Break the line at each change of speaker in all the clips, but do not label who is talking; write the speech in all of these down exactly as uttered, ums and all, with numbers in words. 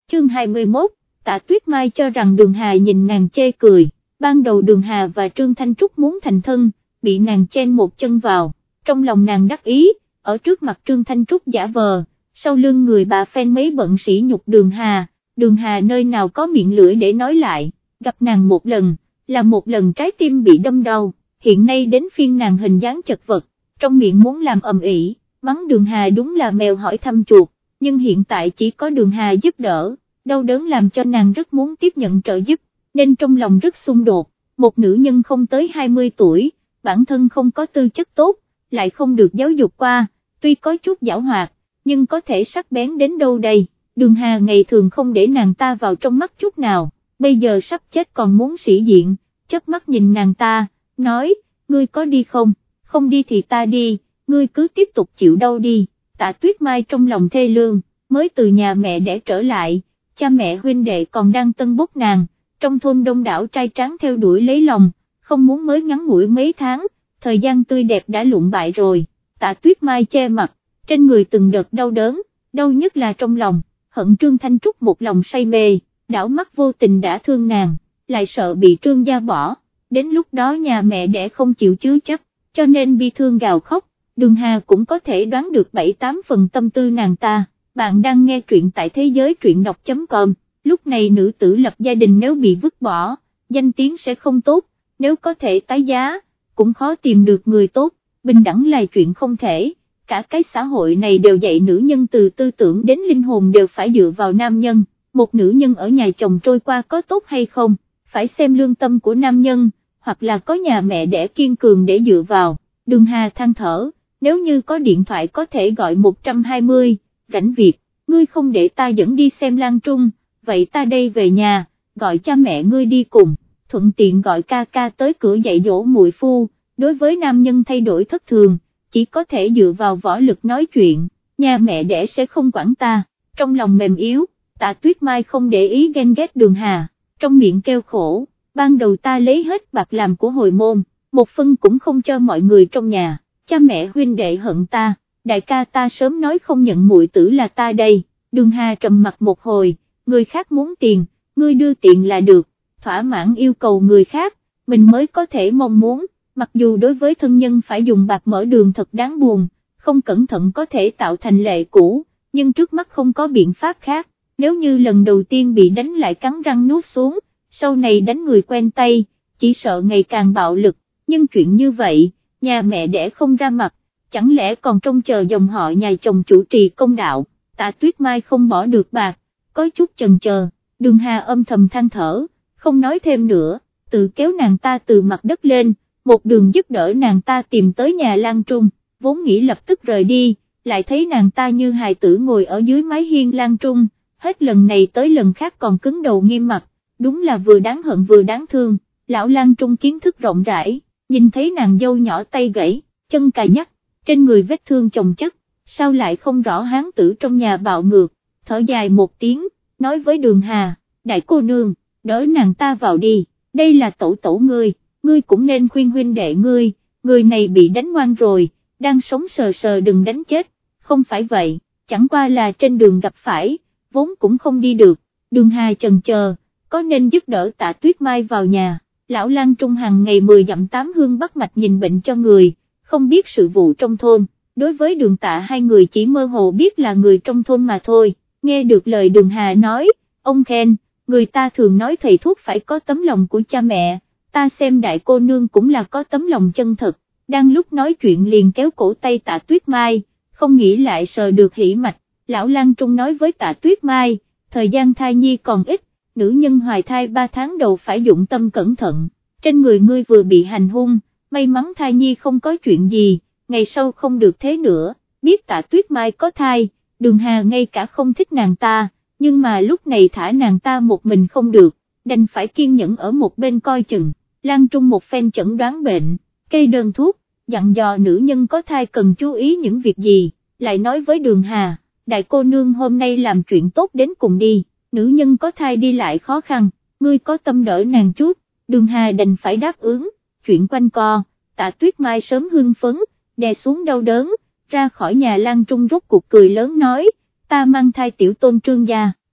chương hai mươi mốt, Tạ Tuyết Mai cho rằng Đường Hà nhìn nàng chê cười, ban đầu Đường Hà và Trương Thanh Trúc muốn thành thân, bị nàng chen một chân vào, trong lòng nàng đắc ý, ở trước mặt Trương Thanh Trúc giả vờ, sau lưng người bà phen mấy bận sỉ nhục Đường Hà, Đường Hà nơi nào có miệng lưỡi để nói lại, gặp nàng một lần, là một lần trái tim bị đâm đau, hiện nay đến phiên nàng hình dáng chật vật, trong miệng muốn làm ầm ĩ, mắng Đường Hà đúng là mèo hỏi thăm chuột, nhưng hiện tại chỉ có Đường Hà giúp đỡ, đau đớn làm cho nàng rất muốn tiếp nhận trợ giúp, nên trong lòng rất xung đột, một nữ nhân không tới hai mươi tuổi, bản thân không có tư chất tốt, lại không được giáo dục qua, tuy có chút giảo hoạt, nhưng có thể sắc bén đến đâu đây, Đường Hà ngày thường không để nàng ta vào trong mắt chút nào, bây giờ sắp chết còn muốn sĩ diện, chớp mắt nhìn nàng ta, nói, ngươi có đi không, không đi thì ta đi, ngươi cứ tiếp tục chịu đau đi, Tạ Tuyết Mai trong lòng thê lương, mới từ nhà mẹ để trở lại, cha mẹ huynh đệ còn đang tân bốc nàng, trong thôn đông đảo trai tráng theo đuổi lấy lòng, không muốn mới ngắn ngủi mấy tháng, thời gian tươi đẹp đã lụn bại rồi, Tạ Tuyết Mai che mặt, trên người từng đợt đau đớn, đau nhất là trong lòng, hận Trương Thanh Trúc một lòng say mê, đảo mắt vô tình đã thương nàng, lại sợ bị Trương gia bỏ, đến lúc đó nhà mẹ đẻ không chịu chứa chấp, cho nên bi thương gào khóc, Đường Hà cũng có thể đoán được bảy tám phần tâm tư nàng ta. Bạn đang nghe truyện tại thế giới truyện đọc chấm com, lúc này nữ tử lập gia đình nếu bị vứt bỏ, danh tiếng sẽ không tốt, nếu có thể tái giá, cũng khó tìm được người tốt, bình đẳng là chuyện không thể, cả cái xã hội này đều dạy nữ nhân từ tư tưởng đến linh hồn đều phải dựa vào nam nhân, một nữ nhân ở nhà chồng trôi qua có tốt hay không, phải xem lương tâm của nam nhân, hoặc là có nhà mẹ đẻ kiên cường để dựa vào, Đường Hà than thở, nếu như có điện thoại có thể gọi một hai không, rảnh việc, ngươi không để ta dẫn đi xem Lan Trung, vậy ta đây về nhà, gọi cha mẹ ngươi đi cùng, thuận tiện gọi ca ca tới cửa dạy dỗ muội phu, đối với nam nhân thay đổi thất thường, chỉ có thể dựa vào võ lực nói chuyện, nhà mẹ đẻ sẽ không quản ta, trong lòng mềm yếu, Tạ Tuyết Mai không để ý ghen ghét Đường Hà, trong miệng kêu khổ, ban đầu ta lấy hết bạc làm của hồi môn, một phân cũng không cho mọi người trong nhà, cha mẹ huynh đệ hận ta. Đại ca ta sớm nói không nhận muội tử là ta đây, Đường Hà trầm mặt một hồi, người khác muốn tiền, ngươi đưa tiền là được, thỏa mãn yêu cầu người khác, mình mới có thể mong muốn, mặc dù đối với thân nhân phải dùng bạc mở đường thật đáng buồn, không cẩn thận có thể tạo thành lệ cũ, nhưng trước mắt không có biện pháp khác, nếu như lần đầu tiên bị đánh lại cắn răng nuốt xuống, sau này đánh người quen tay, chỉ sợ ngày càng bạo lực, nhưng chuyện như vậy, nhà mẹ đẻ không ra mặt, chẳng lẽ còn trông chờ dòng họ nhà chồng chủ trì công đạo, Tạ Tuyết Mai không bỏ được bạc, có chút chần chờ, Đường Hà âm thầm than thở, không nói thêm nữa, tự kéo nàng ta từ mặt đất lên, một đường giúp đỡ nàng ta tìm tới nhà Lan Trung, vốn nghĩ lập tức rời đi, lại thấy nàng ta như hài tử ngồi ở dưới mái hiên Lan Trung, hết lần này tới lần khác còn cứng đầu nghiêm mặt, đúng là vừa đáng hận vừa đáng thương, lão Lan Trung kiến thức rộng rãi, nhìn thấy nàng dâu nhỏ tay gãy, chân cài nhắc, trên người vết thương chồng chất, sao lại không rõ hán tử trong nhà bạo ngược, thở dài một tiếng, nói với Đường Hà, đại cô nương, đỡ nàng ta vào đi, đây là tổ tổ ngươi, ngươi cũng nên khuyên huynh đệ ngươi, người này bị đánh ngoan rồi, đang sống sờ sờ đừng đánh chết, không phải vậy, chẳng qua là trên đường gặp phải, vốn cũng không đi được, Đường Hà chần chờ, có nên giúp đỡ Tạ Tuyết Mai vào nhà, lão Lan Trung hàng ngày mười dặm tám hương bắt mạch nhìn bệnh cho người, không biết sự vụ trong thôn, đối với Đường Tạ hai người chỉ mơ hồ biết là người trong thôn mà thôi, nghe được lời Đường Hà nói, ông khen, người ta thường nói thầy thuốc phải có tấm lòng của cha mẹ, ta xem đại cô nương cũng là có tấm lòng chân thật, đang lúc nói chuyện liền kéo cổ tay Tạ Tuyết Mai, không nghĩ lại sờ được hỉ mạch, lão Lan Trung nói với Tạ Tuyết Mai, thời gian thai nhi còn ít, nữ nhân hoài thai ba tháng đầu phải dụng tâm cẩn thận, trên người ngươi vừa bị hành hung, may mắn thai nhi không có chuyện gì, ngày sau không được thế nữa, biết Tạ Tuyết Mai có thai, Đường Hà ngay cả không thích nàng ta, nhưng mà lúc này thả nàng ta một mình không được, đành phải kiên nhẫn ở một bên coi chừng, Lan Trung một phen chẩn đoán bệnh, kê đơn thuốc, dặn dò nữ nhân có thai cần chú ý những việc gì, lại nói với Đường Hà, đại cô nương hôm nay làm chuyện tốt đến cùng đi, nữ nhân có thai đi lại khó khăn, ngươi có tâm đỡ nàng chút, Đường Hà đành phải đáp ứng, chuyện quanh co, Tạ Tuyết Mai sớm hưng phấn, đè xuống đau đớn, ra khỏi nhà Lan Trung rốt cuộc cười lớn nói, ta mang thai tiểu tôn Trương gia,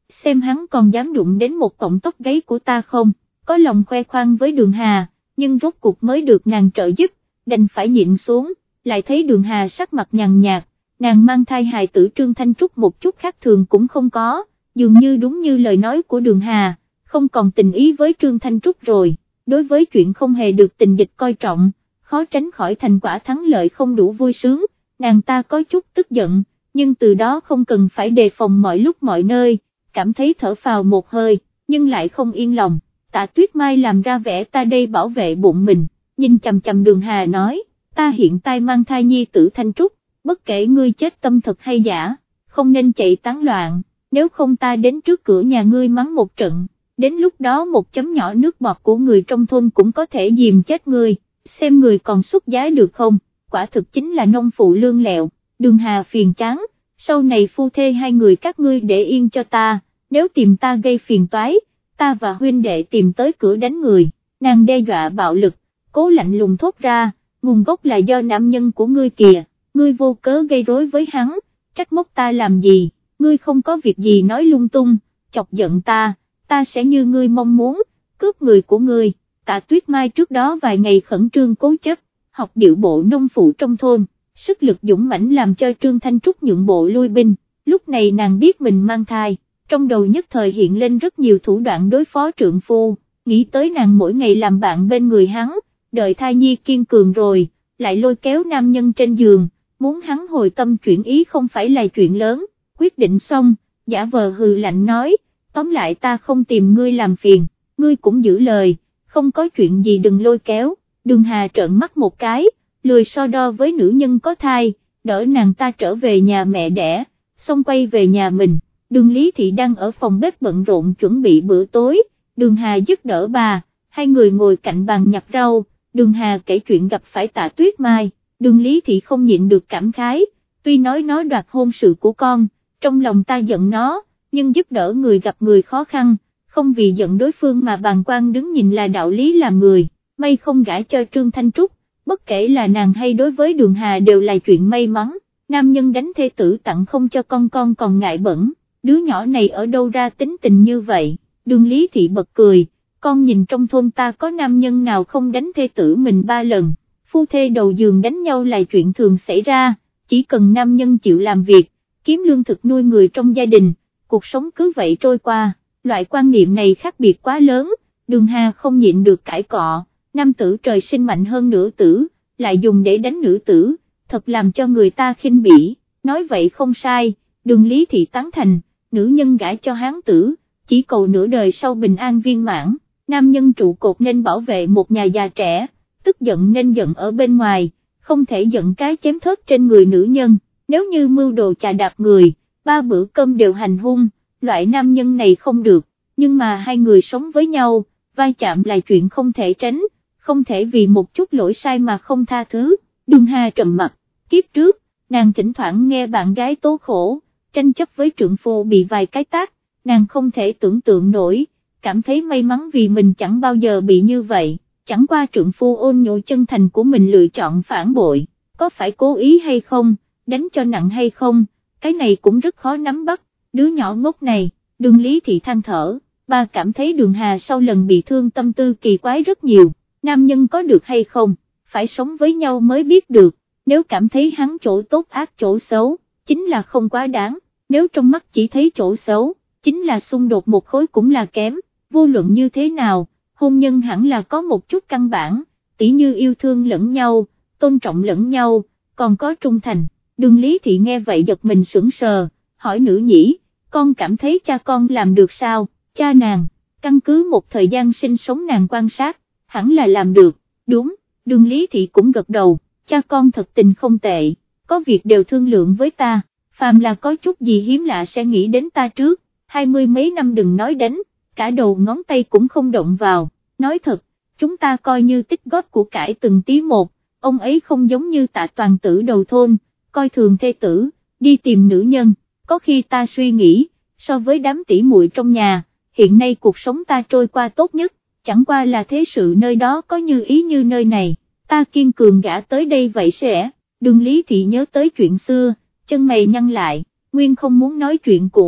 xem hắn còn dám đụng đến một cọng tóc gáy của ta không, có lòng khoe khoang với Đường Hà, nhưng rốt cuộc mới được nàng trợ giúp, đành phải nhịn xuống, lại thấy Đường Hà sắc mặt nhàn nhạt, nàng mang thai hài tử Trương Thanh Trúc một chút khác thường cũng không có, dường như đúng như lời nói của Đường Hà, không còn tình ý với Trương Thanh Trúc rồi, đối với chuyện không hề được tình địch coi trọng, khó tránh khỏi thành quả thắng lợi không đủ vui sướng, nàng ta có chút tức giận, nhưng từ đó không cần phải đề phòng mọi lúc mọi nơi, cảm thấy thở phào một hơi, nhưng lại không yên lòng. Tạ Tuyết Mai làm ra vẻ ta đây bảo vệ bụng mình, nhìn chằm chằm Đường Hà nói, ta hiện tại mang thai nhi tử Thanh Trúc, bất kể ngươi chết tâm thật hay giả, không nên chạy tán loạn, nếu không ta đến trước cửa nhà ngươi mắng một trận, đến lúc đó một chấm nhỏ nước bọt của người trong thôn cũng có thể dìm chết ngươi, xem người còn xuất giá được không, quả thực chính là nông phụ lương lẹo. Đường Hà phiền chán, sau này phu thê hai người các ngươi để yên cho ta, nếu tìm ta gây phiền toái, ta và huynh đệ tìm tới cửa đánh người, nàng đe dọa bạo lực, cố lạnh lùng thốt ra, nguồn gốc là do nam nhân của ngươi kìa, ngươi vô cớ gây rối với hắn, trách móc ta làm gì, ngươi không có việc gì nói lung tung, chọc giận ta, ta sẽ như ngươi mong muốn, cướp người của ngươi. Tạ Tuyết Mai trước đó vài ngày khẩn trương cố chấp, học điệu bộ nông phụ trong thôn, sức lực dũng mãnh làm cho Trương Thanh Trúc nhượng bộ lui binh, lúc này nàng biết mình mang thai, trong đầu nhất thời hiện lên rất nhiều thủ đoạn đối phó trượng phu, nghĩ tới nàng mỗi ngày làm bạn bên người hắn, đợi thai nhi kiên cường rồi, lại lôi kéo nam nhân trên giường, muốn hắn hồi tâm chuyển ý không phải là chuyện lớn, quyết định xong, giả vờ hừ lạnh nói, tóm lại ta không tìm ngươi làm phiền, ngươi cũng giữ lời, không có chuyện gì đừng lôi kéo. Đường Hà trợn mắt một cái, lười so đo với nữ nhân có thai, đỡ nàng ta trở về nhà mẹ đẻ, xong quay về nhà mình. Đường Lý Thị đang ở phòng bếp bận rộn chuẩn bị bữa tối, Đường Hà giúp đỡ bà, hai người ngồi cạnh bàn nhặt rau, Đường Hà kể chuyện gặp phải Tạ Tuyết Mai, Đường Lý Thị không nhịn được cảm khái, tuy nói nó đoạt hôn sự của con, trong lòng ta giận nó, nhưng giúp đỡ người gặp người khó khăn, không vì giận đối phương mà bàng quan đứng nhìn là đạo lý làm người, may không gả cho Trương Thanh Trúc, bất kể là nàng hay đối với Đường Hà đều là chuyện may mắn, nam nhân đánh thê tử tặng không cho con con còn ngại bẩn. Đứa nhỏ này ở đâu ra tính tình như vậy, Đường Lý Thị bật cười, con nhìn trong thôn ta có nam nhân nào không đánh thê tử mình ba lần, phu thê đầu giường đánh nhau là chuyện thường xảy ra, chỉ cần nam nhân chịu làm việc, kiếm lương thực nuôi người trong gia đình, cuộc sống cứ vậy trôi qua, loại quan niệm này khác biệt quá lớn, Đường Hà không nhịn được cãi cọ, nam tử trời sinh mạnh hơn nữ tử, lại dùng để đánh nữ tử, thật làm cho người ta khinh bỉ, nói vậy không sai, Đường Lý Thị tán thành. Nữ nhân gả cho hán tử, chỉ cầu nửa đời sau bình an viên mãn, nam nhân trụ cột nên bảo vệ một nhà già trẻ, tức giận nên giận ở bên ngoài, không thể giận cái chém thớt trên người nữ nhân, nếu như mưu đồ chà đạp người, ba bữa cơm đều hành hung, loại nam nhân này không được, nhưng mà hai người sống với nhau, va chạm là chuyện không thể tránh, không thể vì một chút lỗi sai mà không tha thứ. Đường Hà trầm mặt, kiếp trước, nàng thỉnh thoảng nghe bạn gái tố khổ, tranh chấp với trượng phu bị vài cái tát, nàng không thể tưởng tượng nổi, cảm thấy may mắn vì mình chẳng bao giờ bị như vậy, chẳng qua trượng phu ôn nhụ chân thành của mình lựa chọn phản bội, có phải cố ý hay không, đánh cho nặng hay không, cái này cũng rất khó nắm bắt, đứa nhỏ ngốc này. Đường Lý Thị than thở, bà cảm thấy Đường Hà sau lần bị thương tâm tư kỳ quái rất nhiều, nam nhân có được hay không, phải sống với nhau mới biết được, nếu cảm thấy hắn chỗ tốt ác chỗ xấu, chính là không quá đáng. Nếu trong mắt chỉ thấy chỗ xấu, chính là xung đột một khối cũng là kém, vô luận như thế nào, hôn nhân hẳn là có một chút căn bản, tỉ như yêu thương lẫn nhau, tôn trọng lẫn nhau, còn có trung thành. Đường Lý Thị nghe vậy giật mình sững sờ, hỏi nữ nhĩ, con cảm thấy cha con làm được sao? Cha nàng, căn cứ một thời gian sinh sống nàng quan sát, hẳn là làm được, đúng. Đường Lý Thị cũng gật đầu, cha con thật tình không tệ, có việc đều thương lượng với ta. Phàm là có chút gì hiếm lạ sẽ nghĩ đến ta trước, hai mươi mấy năm đừng nói đánh, cả đầu ngón tay cũng không động vào, nói thật, chúng ta coi như tích góp của cải từng tí một, ông ấy không giống như Tạ toàn tử đầu thôn, coi thường thê tử, đi tìm nữ nhân, có khi ta suy nghĩ, so với đám tỷ muội trong nhà, hiện nay cuộc sống ta trôi qua tốt nhất, chẳng qua là thế sự nơi đó có như ý như nơi này, ta kiên cường gả tới đây vậy sẽ. Đường Lý Thị nhớ tới chuyện xưa, chân mày nhăn lại, nguyên không muốn nói chuyện cũ,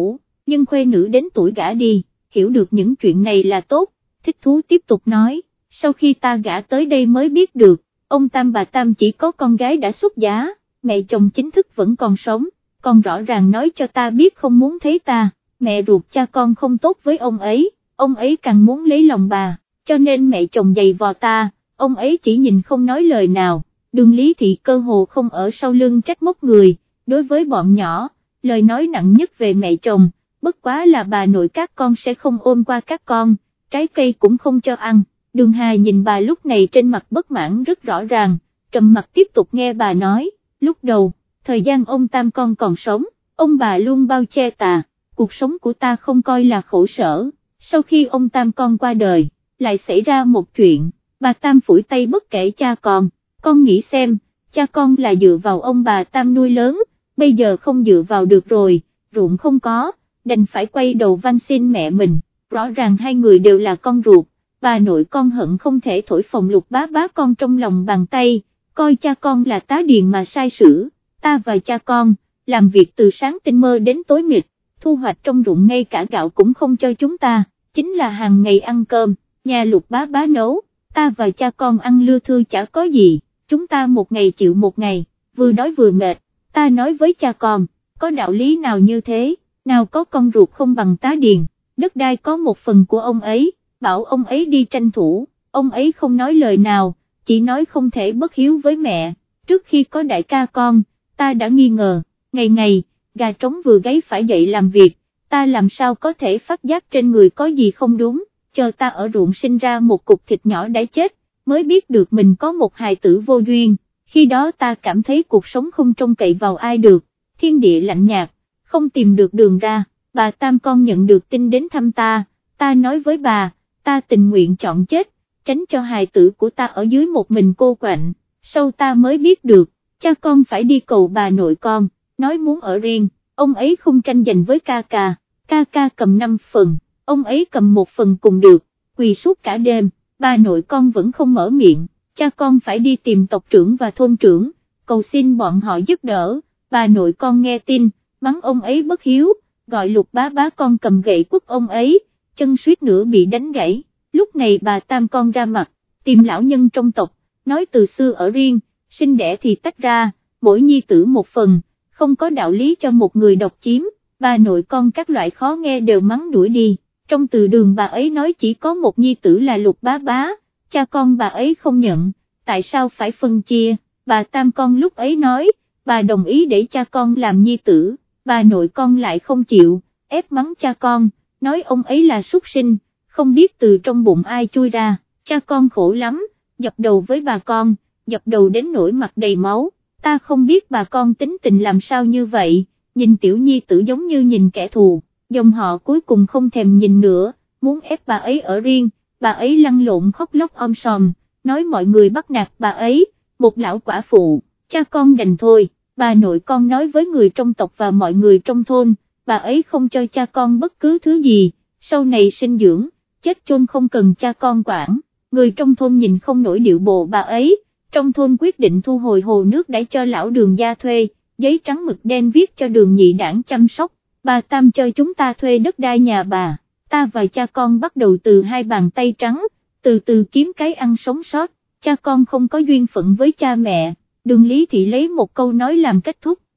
nhưng khuê nữ đến tuổi gả đi, hiểu được những chuyện này là tốt. Thích thú tiếp tục nói, sau khi ta gả tới đây mới biết được, ông Tam bà Tam chỉ có con gái đã xuất giá, mẹ chồng chính thức vẫn còn sống, còn rõ ràng nói cho ta biết không muốn thấy ta, mẹ ruột cha con không tốt với ông ấy, ông ấy càng muốn lấy lòng bà, cho nên mẹ chồng giày vò ta, ông ấy chỉ nhìn không nói lời nào. Đường Lý Thị cơ hồ không ở sau lưng trách móc người, đối với bọn nhỏ, lời nói nặng nhất về mẹ chồng, bất quá là bà nội các con sẽ không ôm qua các con, trái cây cũng không cho ăn. Đường Hà nhìn bà lúc này trên mặt bất mãn rất rõ ràng, trầm mặt tiếp tục nghe bà nói, lúc đầu, thời gian ông Tam con còn sống, ông bà luôn bao che ta, cuộc sống của ta không coi là khổ sở, sau khi ông Tam con qua đời, lại xảy ra một chuyện, bà Tam phủi tay bất kể cha con, con nghĩ xem, cha con là dựa vào ông bà Tam nuôi lớn, bây giờ không dựa vào được rồi, ruộng không có, đành phải quay đầu van xin mẹ mình, rõ ràng hai người đều là con ruột. Bà nội con hận không thể thổi phồng Lục bá bá con trong lòng bàn tay, coi cha con là tá điền mà sai sử, ta và cha con, làm việc từ sáng tinh mơ đến tối mịt, thu hoạch trong ruộng ngay cả gạo cũng không cho chúng ta, chính là hàng ngày ăn cơm, nhà Lục bá bá nấu, ta và cha con ăn lưa thưa chả có gì, chúng ta một ngày chịu một ngày, vừa đói vừa mệt, ta nói với cha con, có đạo lý nào như thế, nào có con ruột không bằng tá điền, đất đai có một phần của ông ấy. Bảo ông ấy đi tranh thủ, ông ấy không nói lời nào, chỉ nói không thể bất hiếu với mẹ, trước khi có đại ca con, ta đã nghi ngờ, ngày ngày, gà trống vừa gáy phải dậy làm việc, ta làm sao có thể phát giác trên người có gì không đúng, chờ ta ở ruộng sinh ra một cục thịt nhỏ đã chết, mới biết được mình có một hài tử vô duyên, khi đó ta cảm thấy cuộc sống không trông cậy vào ai được, thiên địa lạnh nhạt, không tìm được đường ra, bà Tam con nhận được tin đến thăm ta, ta nói với bà, ta tình nguyện chọn chết, tránh cho hài tử của ta ở dưới một mình cô quạnh, sau ta mới biết được, cha con phải đi cầu bà nội con, nói muốn ở riêng, ông ấy không tranh giành với ca ca, ca ca cầm năm phần, ông ấy cầm một phần cùng được, quỳ suốt cả đêm, bà nội con vẫn không mở miệng, cha con phải đi tìm tộc trưởng và thôn trưởng, cầu xin bọn họ giúp đỡ, bà nội con nghe tin, mắng ông ấy bất hiếu, gọi Lục bá bá con cầm gậy quất ông ấy, chân suýt nữa bị đánh gãy, lúc này bà Tam con ra mặt, tìm lão nhân trong tộc, nói từ xưa ở riêng, sinh đẻ thì tách ra, mỗi nhi tử một phần, không có đạo lý cho một người độc chiếm, bà nội con các loại khó nghe đều mắng đuổi đi, trong từ đường bà ấy nói chỉ có một nhi tử là Lục bá bá, cha con bà ấy không nhận, tại sao phải phân chia, bà Tam con lúc ấy nói, bà đồng ý để cha con làm nhi tử, bà nội con lại không chịu, ép mắng cha con, nói ông ấy là súc sinh, không biết từ trong bụng ai chui ra, cha con khổ lắm, dập đầu với bà con, dập đầu đến nỗi mặt đầy máu, ta không biết bà con tính tình làm sao như vậy, nhìn tiểu nhi tử giống như nhìn kẻ thù, dòng họ cuối cùng không thèm nhìn nữa, muốn ép bà ấy ở riêng, bà ấy lăn lộn khóc lóc om sòm, nói mọi người bắt nạt bà ấy, một lão quả phụ, cha con đành thôi, bà nội con nói với người trong tộc và mọi người trong thôn, bà ấy không cho cha con bất cứ thứ gì, sau này sinh dưỡng, chết chôn không cần cha con quản, người trong thôn nhìn không nổi điệu bộ bà ấy, trong thôn quyết định thu hồi hồ nước để cho lão Đường gia thuê, giấy trắng mực đen viết cho Đường nhị đảng chăm sóc, bà Tam cho chúng ta thuê đất đai nhà bà, ta và cha con bắt đầu từ hai bàn tay trắng, từ từ kiếm cái ăn sống sót, cha con không có duyên phận với cha mẹ, Đường Lý Thị lấy một câu nói làm kết thúc,